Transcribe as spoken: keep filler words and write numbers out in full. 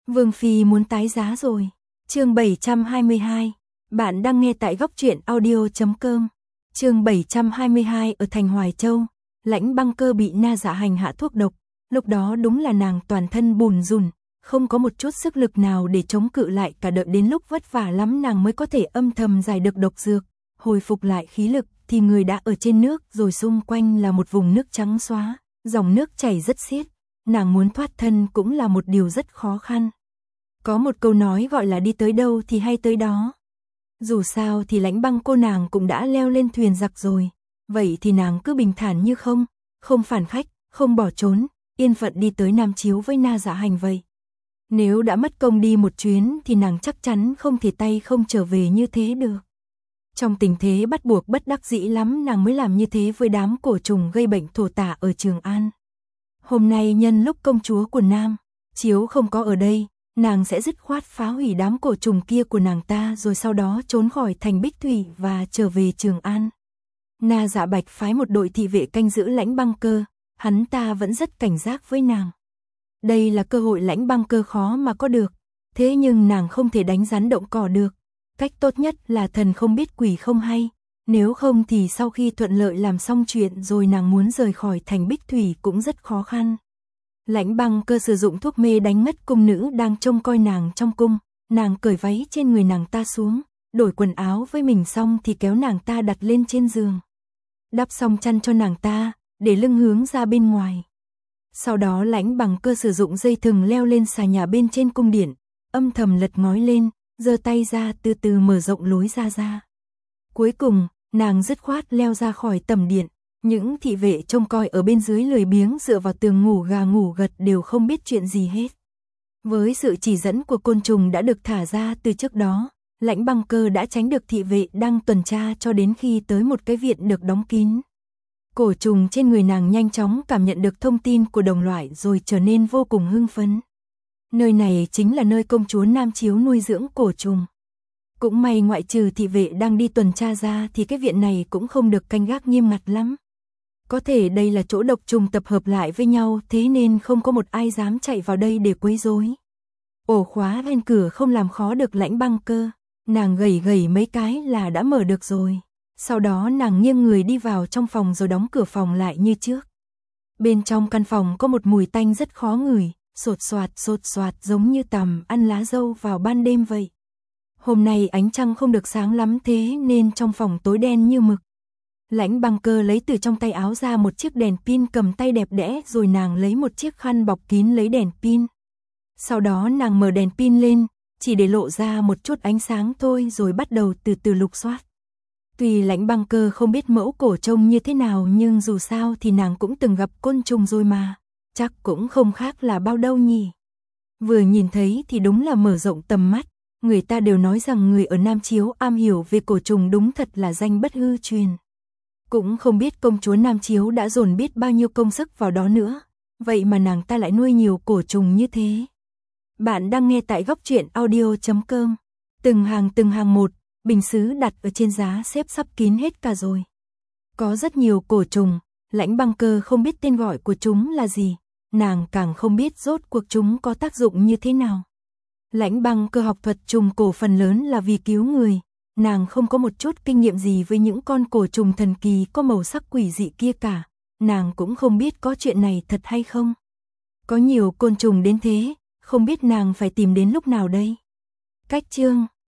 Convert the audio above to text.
Vương Phi muốn tái giá rồi. Chương bảy trăm hai mươi hai. Bạn đang nghe tại góc truyện audio chấm com. Chương bảy trăm hai mươi hai. Ở thành Hoài Châu, Lãnh Băng Cơ bị Na Dạ hành hạ thuốc độc, lúc đó đúng là nàng toàn thân bùn rùn, không có một chút sức lực nào để chống cự lại, cả đợi đến lúc vất vả lắm nàng mới có thể âm thầm giải được độc dược, hồi phục lại khí lực, thì người đã ở trên nước, rồi xung quanh là một vùng nước trắng xóa, dòng nước chảy rất xiết, nàng muốn thoát thân cũng là một điều rất khó khăn. Có một câu nói gọi là đi tới đâu thì hay tới đó. Dù sao thì Lãnh Băng cô nàng cũng đã leo lên thuyền giặc rồi, vậy thì nàng cứ bình thản như không, không phản khách, không bỏ trốn, yên phận đi tới Nam Chiếu với Na Dạ hành vậy. Nếu đã mất công đi một chuyến thì nàng chắc chắn không thể tay không trở về như thế được. Trong tình thế bắt buộc bất đắc dĩ lắm nàng mới làm như thế với đám cổ trùng gây bệnh thổ tả ở Trường An. Hôm nay nhân lúc công chúa của Nam Chiếu không có ở đây, nàng sẽ dứt khoát phá hủy đám cổ trùng kia của nàng ta, rồi sau đó trốn khỏi thành Bích Thủy và trở về Trường An. Na Dạ Bạch phái một đội thị vệ canh giữ Lãnh Băng Cơ, hắn ta vẫn rất cảnh giác với nàng. Đây là cơ hội Lãnh Băng Cơ khó mà có được, thế nhưng nàng không thể đánh rắn động cỏ được. Cách tốt nhất là thần không biết quỷ không hay, nếu không thì sau khi thuận lợi làm xong chuyện rồi nàng muốn rời khỏi thành Bích Thủy cũng rất khó khăn. Lãnh Băng Cơ sử dụng thuốc mê đánh ngất cung nữ đang trông coi nàng trong cung, nàng cởi váy trên người nàng ta xuống, đổi quần áo với mình xong thì kéo nàng ta đặt lên trên giường. Đắp xong chăn cho nàng ta, để lưng hướng ra bên ngoài. Sau đó Lãnh Băng Cơ sử dụng dây thừng leo lên xà nhà bên trên cung điện, âm thầm lật ngói lên, giơ tay ra từ từ mở rộng lối ra ra. Cuối cùng, nàng dứt khoát leo ra khỏi tầm điện, những thị vệ trông coi ở bên dưới lười biếng dựa vào tường ngủ gà ngủ gật đều không biết chuyện gì hết. Với sự chỉ dẫn của côn trùng đã được thả ra từ trước đó, Lãnh Băng Cơ đã tránh được thị vệ đang tuần tra cho đến khi tới một cái viện được đóng kín. Cổ trùng trên người nàng nhanh chóng cảm nhận được thông tin của đồng loại rồi trở nên vô cùng hưng phấn. Nơi này chính là nơi công chúa Nam Chiếu nuôi dưỡng cổ trùng. Cũng may ngoại trừ thị vệ đang đi tuần tra ra thì cái viện này cũng không được canh gác nghiêm ngặt lắm. Có thể đây là chỗ độc trùng tập hợp lại với nhau, thế nên không có một ai dám chạy vào đây để quấy rối. Ổ khóa bên cửa không làm khó được Lãnh Băng Cơ, nàng gẩy gẩy mấy cái là đã mở được rồi. Sau đó nàng nghiêng người đi vào trong phòng rồi đóng cửa phòng lại như trước. Bên trong căn phòng có một mùi tanh rất khó ngửi, sột soạt sột soạt giống như tằm ăn lá dâu vào ban đêm vậy. Hôm nay ánh trăng không được sáng lắm thế nên trong phòng tối đen như mực. Lãnh Băng Cơ lấy từ trong tay áo ra một chiếc đèn pin cầm tay đẹp đẽ, rồi nàng lấy một chiếc khăn bọc kín lấy đèn pin. Sau đó nàng mở đèn pin lên, chỉ để lộ ra một chút ánh sáng thôi rồi bắt đầu từ từ lục soát. Tuy Lãnh Băng Cơ không biết mẫu cổ trông như thế nào nhưng dù sao thì nàng cũng từng gặp côn trùng rồi mà, chắc cũng không khác là bao đâu nhỉ. Vừa nhìn thấy thì đúng là mở rộng tầm mắt, người ta đều nói rằng người ở Nam Chiếu am hiểu về cổ trùng đúng thật là danh bất hư truyền. Cũng không biết công chúa Nam Chiếu đã dồn biết bao nhiêu công sức vào đó nữa, vậy mà nàng ta lại nuôi nhiều cổ trùng như thế. Bạn đang nghe tại góc truyện audio chấm com. Từng hàng từng hàng một, bình sứ đặt ở trên giá xếp sắp kín hết cả rồi. Có rất nhiều cổ trùng, Lãnh Băng Cơ không biết tên gọi của chúng là gì, nàng càng không biết rốt cuộc chúng có tác dụng như thế nào. Lãnh Băng Cơ học thuật trùng cổ phần lớn là vì cứu người, nàng không có một chút kinh nghiệm gì với những con cổ trùng thần kỳ có màu sắc quỷ dị kia cả, nàng cũng không biết có chuyện này thật hay không. Có nhiều côn trùng đến thế, không biết nàng phải tìm đến lúc nào đây. Cách chương